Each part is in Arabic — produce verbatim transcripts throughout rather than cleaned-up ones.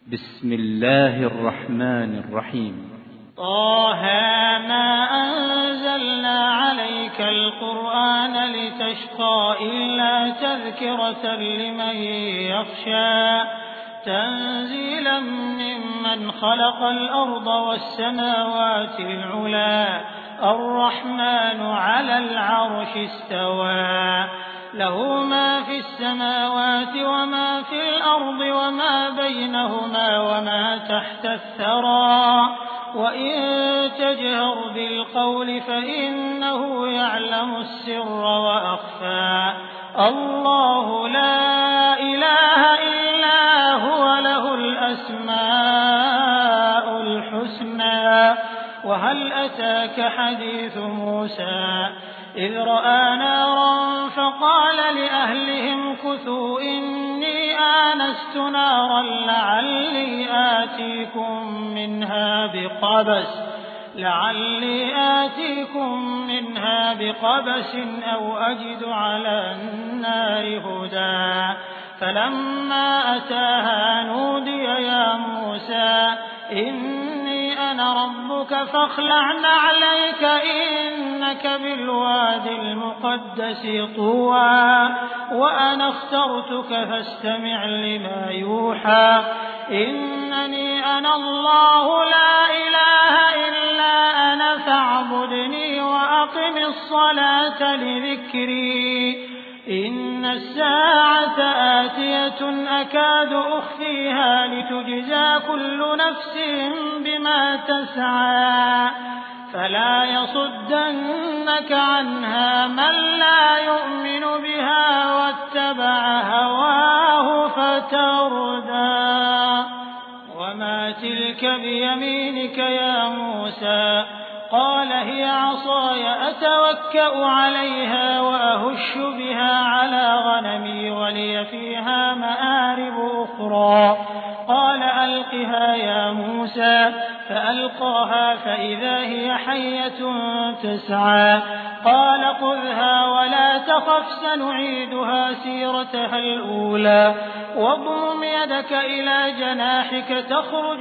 بسم الله الرحمن الرحيم. طه ما أنزلنا عليك القرآن لتشقى إلا تذكرة لمن يخشى تنزيلا ممن خلق الأرض والسماوات العلى الرحمن على العرش استوى له ما في السماوات وما في الأرض وما بينهما وما تحت الثرى وإن تجهر بالقول فإنه يعلم السر وأخفى الله لا إله إلا هو له الأسماء الحسنى وهل أتاك حديث موسى إذ رأى نارا فقال لأهلهم كثوا إني آنست نارا لعلي آتيكم منها بقبس لعلي آتيكم منها بقبس أو أجد على النار هدى فلما أتاها نودي يا موسى إني أنا ربك فاخلع نعليك إنك بالواد المقدس طوى وأنا اخترتك فاستمع لما يوحى إنني أنا الله لا إله إلا أنا فاعبدني وأقم الصلاة لذكري إن الساعة آتية أكاد أخفيها لتجزى كل نفس بما تسعى فلا يصدنك عنها من لا يؤمن بها واتبع هواه فتردى وما تلك بيمينك يا موسى قال هي عصاي أتوكأ عليها وأهش بها على غنمي ولي فيها مآرب أخرى قال ألقها يا موسى فألقاها فإذا هي حية تسعى قال خذها ولا تخف سنعيدها سيرتها الأولى واضم يدك إلى جناحك تخرج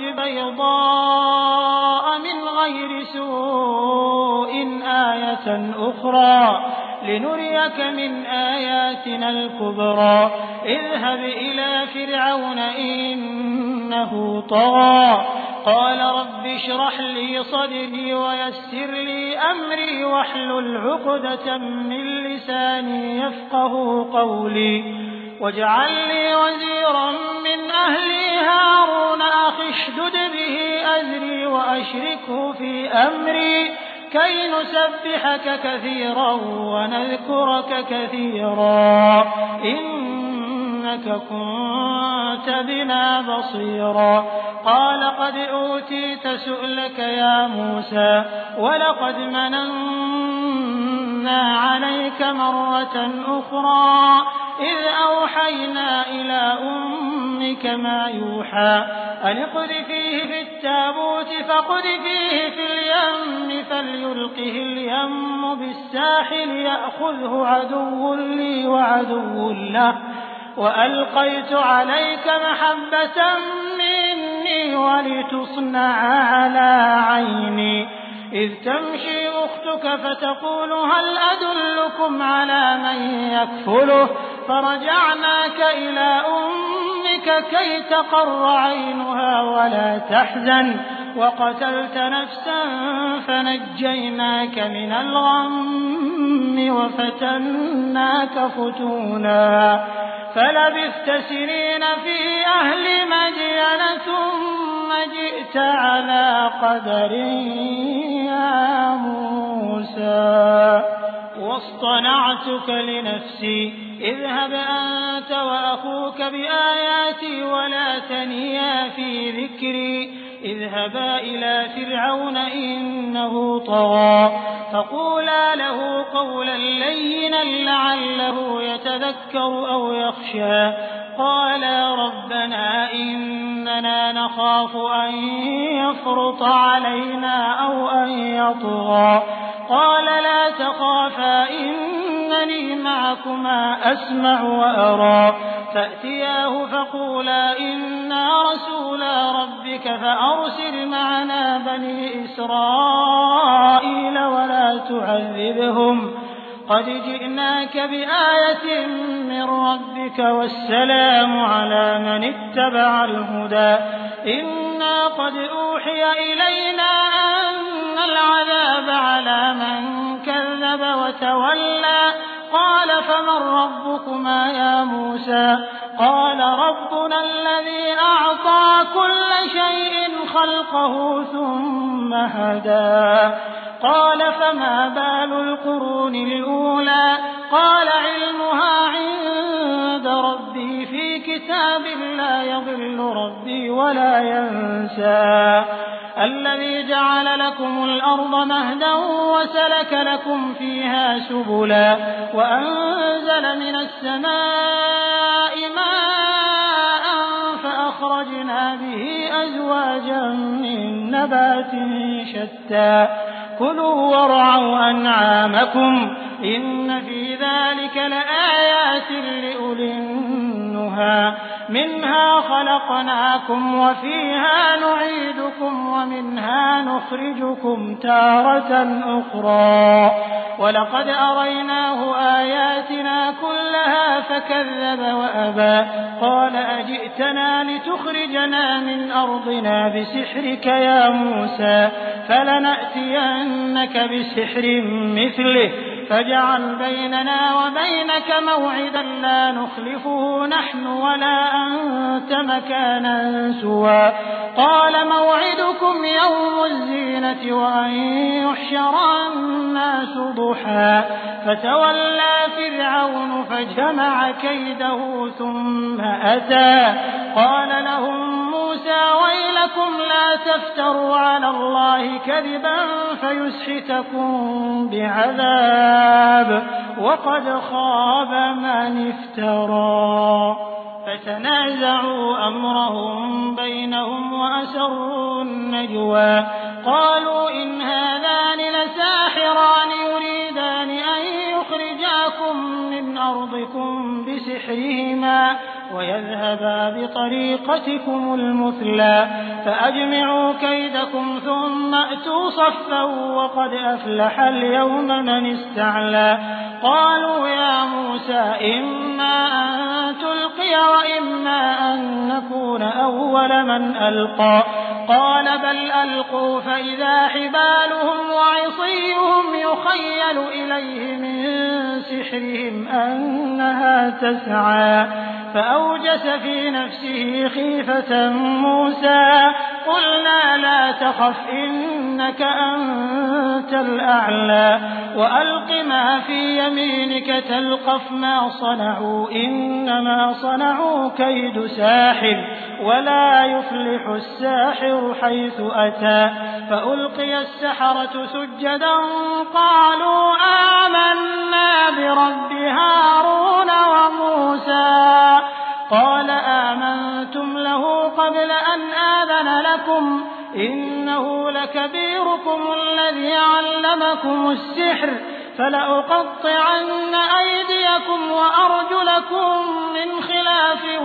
بيضاء من غير سوء آية أخرى لنريك من آياتنا الكبرى اذهب إلى فرعون إنه طغى قال رب اشرح لي صدري ويسر لي أمري واحلل عقدة من لساني يفقه قولي واجعل لي وزيرا من أهلي هارون أخي اشدد به أزري وأشركه في أمري كي نسبحك كثيرا ونذكرك كثيرا إنك كنت بنا بصيرا قال قد أوتيت سؤلك يا موسى ولقد مننا عليك مرة أخرى إذ أوحينا إلى أمك ما يوحى أن اقذفيه في التابوت فاقذفيه في اليم فليلقه اليم بالساحل يأخذه عدو لي وعدو له وألقيت عليك محبة مني ولتصنع على عيني إذ تمشي أختك فتقول هل أدلكم على من يكفله فرجعناك إلى أمك كي تقر عينها ولا تحزن وقتلت نفسا فنجيناك من الغم وفتناك فتونا فلبثت سنين في أهل مدين ثم جئت على قدر يا موسى واصطنعتك لنفسي اذهب أنت وأخوك بآياتي ولا تنيا في ذكري اذهبا إلى فرعون إنه طغى فقولا له قولا لينا لعله يتذكر أو يخشى قالا ربنا إننا نخاف أن يفرط علينا أو أن يطغى قال لا تخافا إنني معكما أسمع وأرى فأتياه فقولا إنا رسولا ربك فأرسل معنا بني إسرائيل ولا تعذبهم قد جئناك بآية من ربك والسلام على من اتبع الهدى إنا قد أوحي إلينا أن العذاب على من كذب وتولى قال فمن ربكما يا موسى قال ربنا الذي أعطى كل شيء خلقه ثم هدى قال فما بال القرون الأولى قال علمها عند ربي في كتاب لا يضل ربي ولا ينسى الذي جعل لكم الأرض مهدا وسلك لكم فيها سبلا وأنزل من السماء ماء فأخرجنا به أزواجا من نبات شتى كلوا وارعوا أنعامكم إن في ذلك لآيات لأولي النهى منها خلقناكم وفيها نعيدكم ومنها نخرجكم تارة أخرى ولقد أريناه آياتنا كلها فكذب وأبى قال أجئتنا لتخرجنا من أرضنا بسحرك يا موسى فلنأتينك بسحر مثله فاجعل بيننا وبينك موعدا لا نخلفه نحن ولا أنت مكانا سوى قال موعدكم يوم الزينة وأن يحشر الناس ضحى فتولى فرعون فجمع كيده ثم أتى قال لهم موسى ويلكم لا تفتروا على الله كذبا فيسحتكم بعذاب وقد خاب من افترى فتنازعوا أمرهم بينهم وأسروا النجوى قالوا إن هذان لساحران يريدان أن يخرجاكم من أرضكم بسحرهما ويذهبا بطريقتكم المثلى فأجمعوا كيدكم ثم أتوا صفا وقد أفلح اليوم من استعلى قالوا يا موسى إما أن تلقي وإما أن نكون أول من ألقى قال بل ألقوا فإذا حبالهم وعصيهم يخيل إليه من سحرهم أنها تسعى فأوجس في نفسه خيفة موسى قلنا لا تخف إنك أنت الأعلى وألق ما في يمينك تلقف ما صنعوا إنما صنعوا كيد ساحر ولا يفلح الساحر حيث أتى فألقي السحرة سجدا قالوا آمنا برب هارون وموسى قال آمنتم له قبل أن آذن لكم إنه لكبيركم الذي علمكم السحر فلأقطعن أيديكم وأرجلكم من خلاف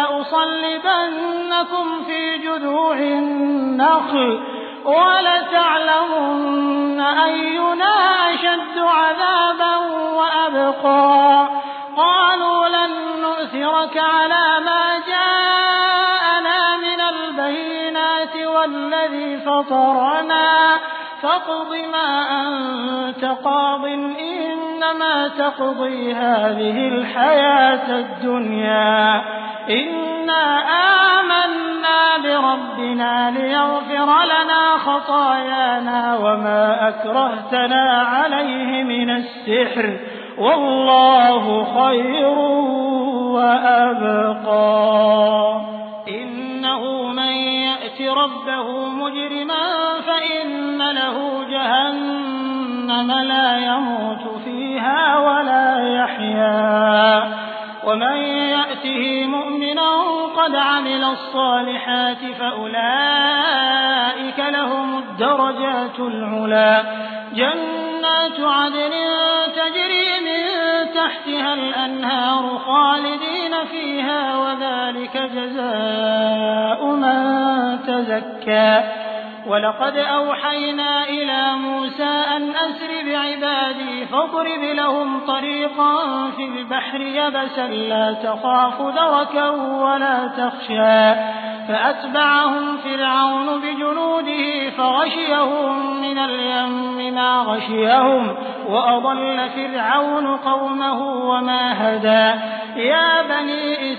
ولأصلبنكم في جذوع النخل ولتعلمن أينا أشد عذابا وأبقى قالوا لن نؤثرك على ما جاءنا من البينات والذي فطرنا فاقض ما أنت قاض إنما تقضي هذه الحياة الدنيا إنا آمنا بربنا ليغفر لنا خطايانا وما أكرهتنا عليه من السحر والله خير وأبقى إنه من يأت ربه مجرما فإن له جهنم لا يموت فيها ولا يحيا ومن يأته مؤمنا قد عمل الصالحات فأولئك لهم الدرجات العلى جنات عدن تجري من تحتها الأنهار خالدين فيها وذلك جزاء من تزكى ولقد أوحينا إلى موسى أن أسر بعبادي فاضرب لهم طريقا في البحر يبسا لا تخاف دركا ولا تخشى فأتبعهم فرعون بجنوده فغشيهم من اليم ما غشيهم وأضل فرعون قومه وما هدى يا بني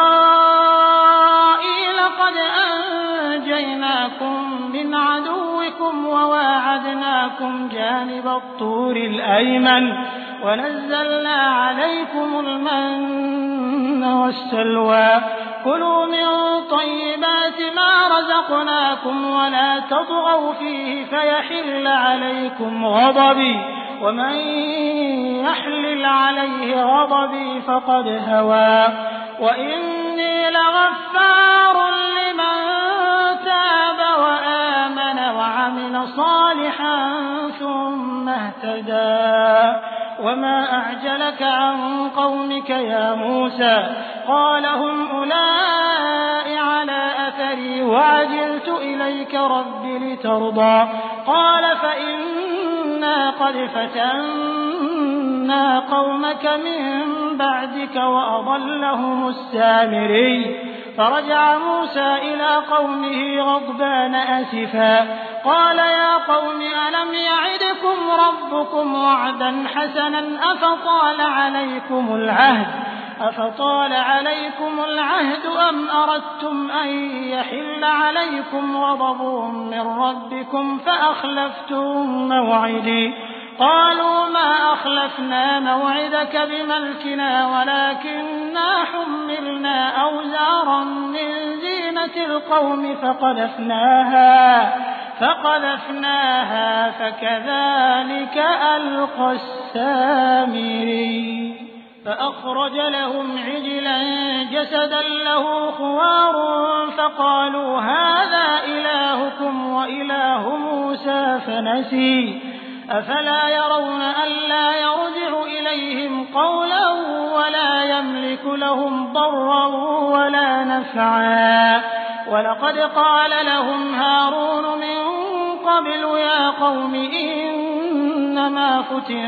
إسرائيل قد أنجيناكم من عدوكم وواعدناكم جانب الطور الأيمن ونزلنا عليكم المن والسلوى كلوا من طيبات ما رزقناكم ولا تطغوا فيه فيحل عليكم غضبي ومن يحلل عليه غضبي فقد هوى وإني لغفار لمن تاب وآمن وعمل صالحا ثم اهتدى وما أعجلك عن قومك يا موسى قال هم أولئك على أثري وعجلت إليك رب لترضى قال فإنا قد فتنا قومك من بعدك وأضلهم السامري فرجع موسى إلى قومه غضبان أسفا قال يا قوم ألم يعدكم ربكم وعدا حسنا أفطال عليكم العهد أفطال عليكم العهد أم أردتم أن يحل عليكم غضب من ربكم فأخلفتم موعدي قالوا ما أخلفنا موعدك بملكنا ولكننا حملنا أوزارا من زينة القوم فقذفناها فقذفناها فكذلك ألقى السامري فأخرج لهم عجلا جسدا له خوار فقالوا هذا إلهكم وإله موسى فنسي أفلا يرون ألا يرجع إليهم قولا ولا يملك لهم ضرا ولا نفعا ولقد قال لهم هارون من قبل يا قوم إنما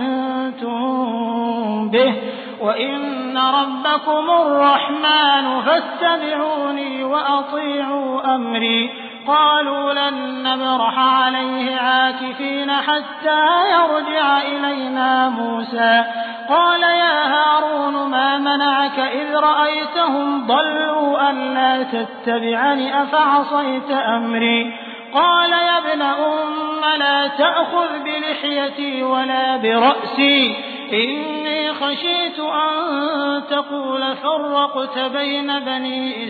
فتنتم به وإن ربكم الرحمن فاتبعوني وأطيعوا أمري قالوا لن نبرح عليه عاكفين حتى يرجع إلينا موسى قال يا هارون ما منعك إذ رأيتهم ضلوا ألا تتبعني أفعصيت أمري قال يا ابن أم لا تأخذ بلحيتي ولا برأسي إني خشيت أن تقول فرقت بين بني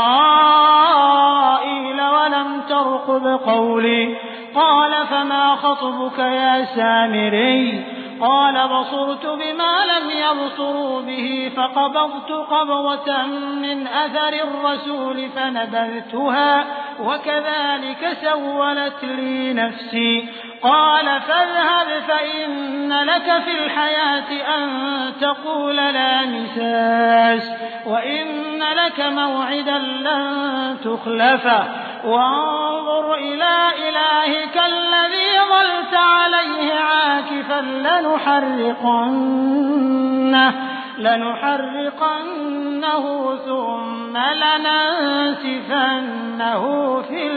إسرائيل ولم ترقب قولي قال فما خطبك يا سامري قال بصرت بما لم يبصروا به فقبضت قبضة من أثر الرسول فنبذتها وكذلك سولت لي نفسي قال فاذهب فإن لك في الحياة أن تقول لا مساس وإن لك موعدا لن تخلفه وانظر إلى إلهك الذي ظلت عليه عاكفا لنحرقنه لنحرقنه ثم لننسفنه في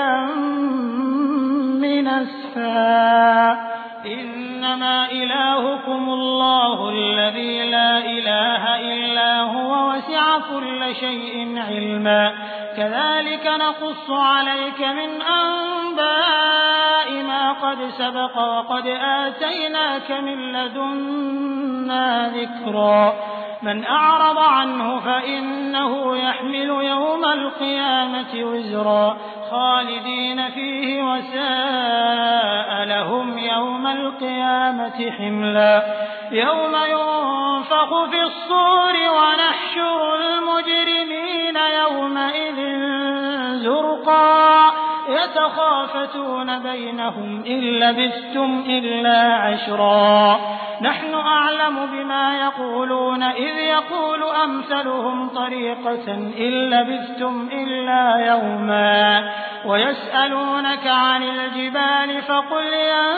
اليم نسفا إنما إلهكم الله الذي لا إله إلا هو وسع كل شيء علما كذلك نقص عليك من أنباء ما قد سبق وقد آتيناك من لدنا ذكرا من أعرض عنه فإنه يحمل يوم القيامة وزرا خالدين فيه وساء لهم يوم القيامة حملا يوم ينفخ في الصور ونحشر المجرمين يومئذ زرقا يتخافتون بينهم إن لبثتم إلا عشرا نحن أعلم بما يقولون إذ يقول أمثلهم طريقة إن لبثتم إلا يوما ويسألونك عن الجبال فقل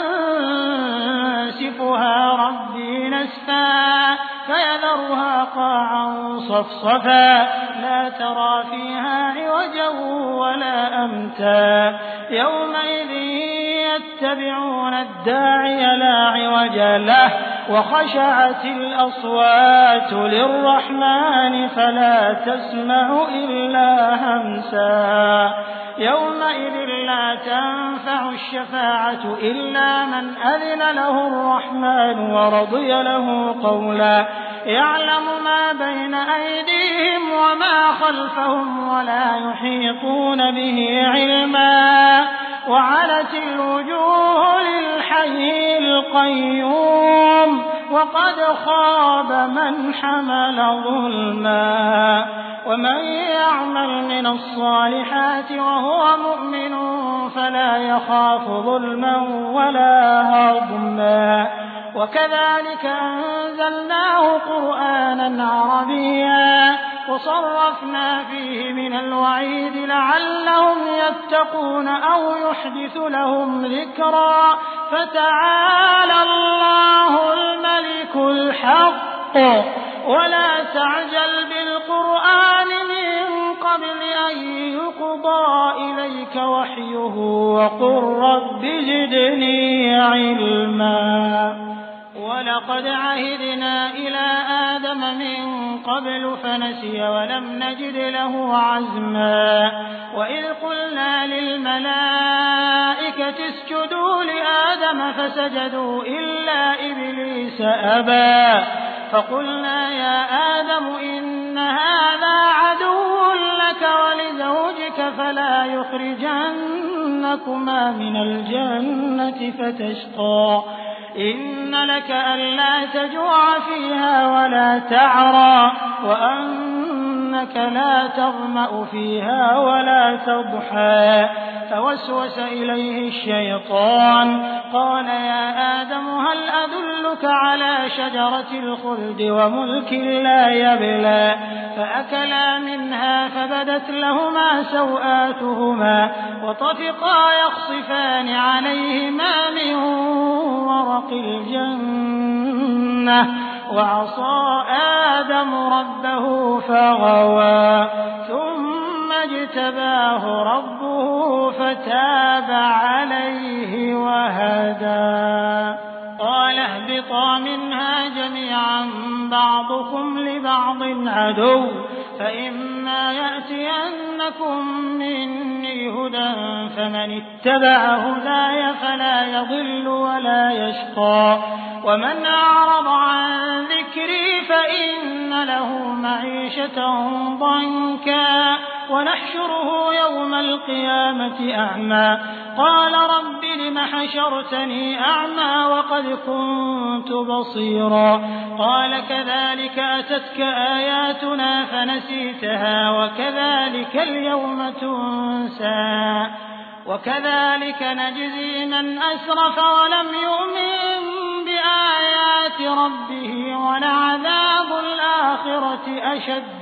ينسفها ربي نسفا فيذرها قاعا صفصفا لا ترى فيها عوجا ولا أمتا يومئذ يتبعون الداعي لا عوج له وخشعت الأصوات للرحمن فلا تسمع إلا همسا يومئذ لا تنفع الشفاعة إلا من أذن له الرحمن ورضي له قولا يعلم ما بين أيديهم وما خلفهم ولا يحيطون به علما وعنت الوجوه للحي القيوم وقد خاب من حمل ظلما ومن يعمل من الصالحات وهو مؤمن فلا يخاف ظلما ولا هضما وكذلك أنزلناه قرآنا عربيا وصرفنا فيه من الوعيد لعلهم يتقون أو يحدث لهم ذكرا فتعالى الله الملك الحق ولا تعجل بالقرآن من قبل أن يقضى إليك وحيه وقل رب زدني علما ولقد عهدنا إلى آدم من قبل فنسي ولم نجد له عزما وإذ قلنا للملائكة اسجدوا لآدم فسجدوا إلا إبليس أبى فقلنا يا آدم إن هذا عدو لك ولزوجك فلا يخرجنكما من الجنة فتشقى إن لك ألا تجوع فيها ولا تعرى وأنك لا تظمأ فيها ولا تضحى فوسوس إليه الشيطان قال يا آدم هل أدلك على شجرة الخلد وملك لا يبلى فأكلا منها فبدت لهما سوآتهما وطفقا يخصفان عليهما من ورق الجنة وعصى آدم ربه فغوى ثم اجتباه ربه فتاب عليه وهدى قال اهبطا منها جميعا بعضكم لبعض عدو فإما يأتينكم مني هدى فمن اتبع هداي فلا يضل ولا يشقى ومن أعرض عن ذكري فإن له معيشة ضنكا ونحشره يوم القيامة أعمى قال رب لم حشرتني أعمى وقد كنت بصيرا قال كذلك أتتك آياتنا فنسيتها وكذلك اليوم تنسى وكذلك نجزي من أسرف ولم يؤمن بآيات ربه ولعذاب الآخرة أشد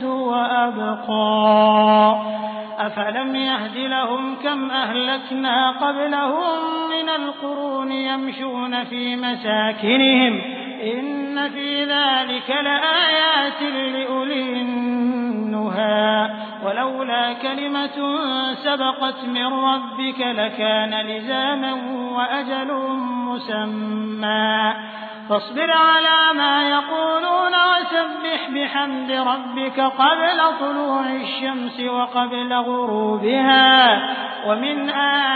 وأبقى أفلم يهد لهم كم أهلكنا قبلهم من القرون يمشون في مساكنهم إن في ذلك لآيات لأولي النهى ولولا كلمة سبقت من ربك لكان لزاما وأجل مسمى فاصبر على ما يقولون وسبح بحمد ربك قبل طلوع الشمس وقبل غروبها ومن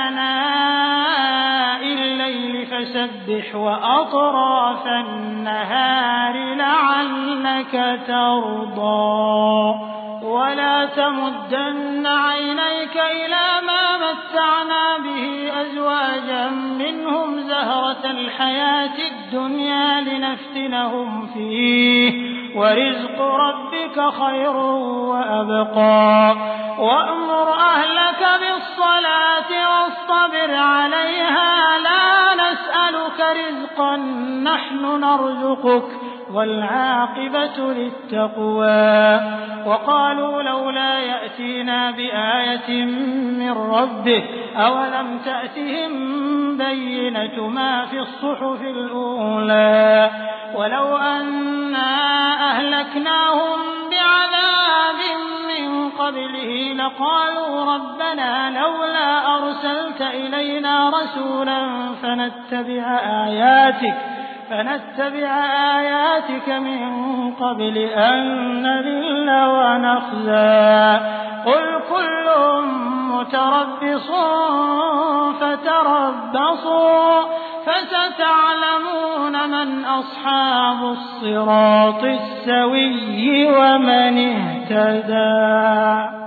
آناء الليل فسبح وأطراف النهار لعلك ترضى ولا تمدن عينيك إلى ما متعنا به أزواجا منهم زهرة الحياة الدنيا لنفتنهم فيه ورزق ربك خير وأبقى وأمر أهلك بالصلاة واصطبر عليها لا نسألك رزقا نحن نرزقك والعاقبة للتقوى وقالوا لولا يأتينا بآية من ربه أولم تأتهم بينة ما في الصحف الأولى ولو أنا أهلكناهم بعذاب من قبله لقالوا ربنا لولا أرسلت إلينا رسولا فنتبع آياتك فنتبع آياتك من قبل أن نذل ونخزى قل كل متربص فتربصوا فستعلمون من أصحاب الصراط السوي ومن اهتدى.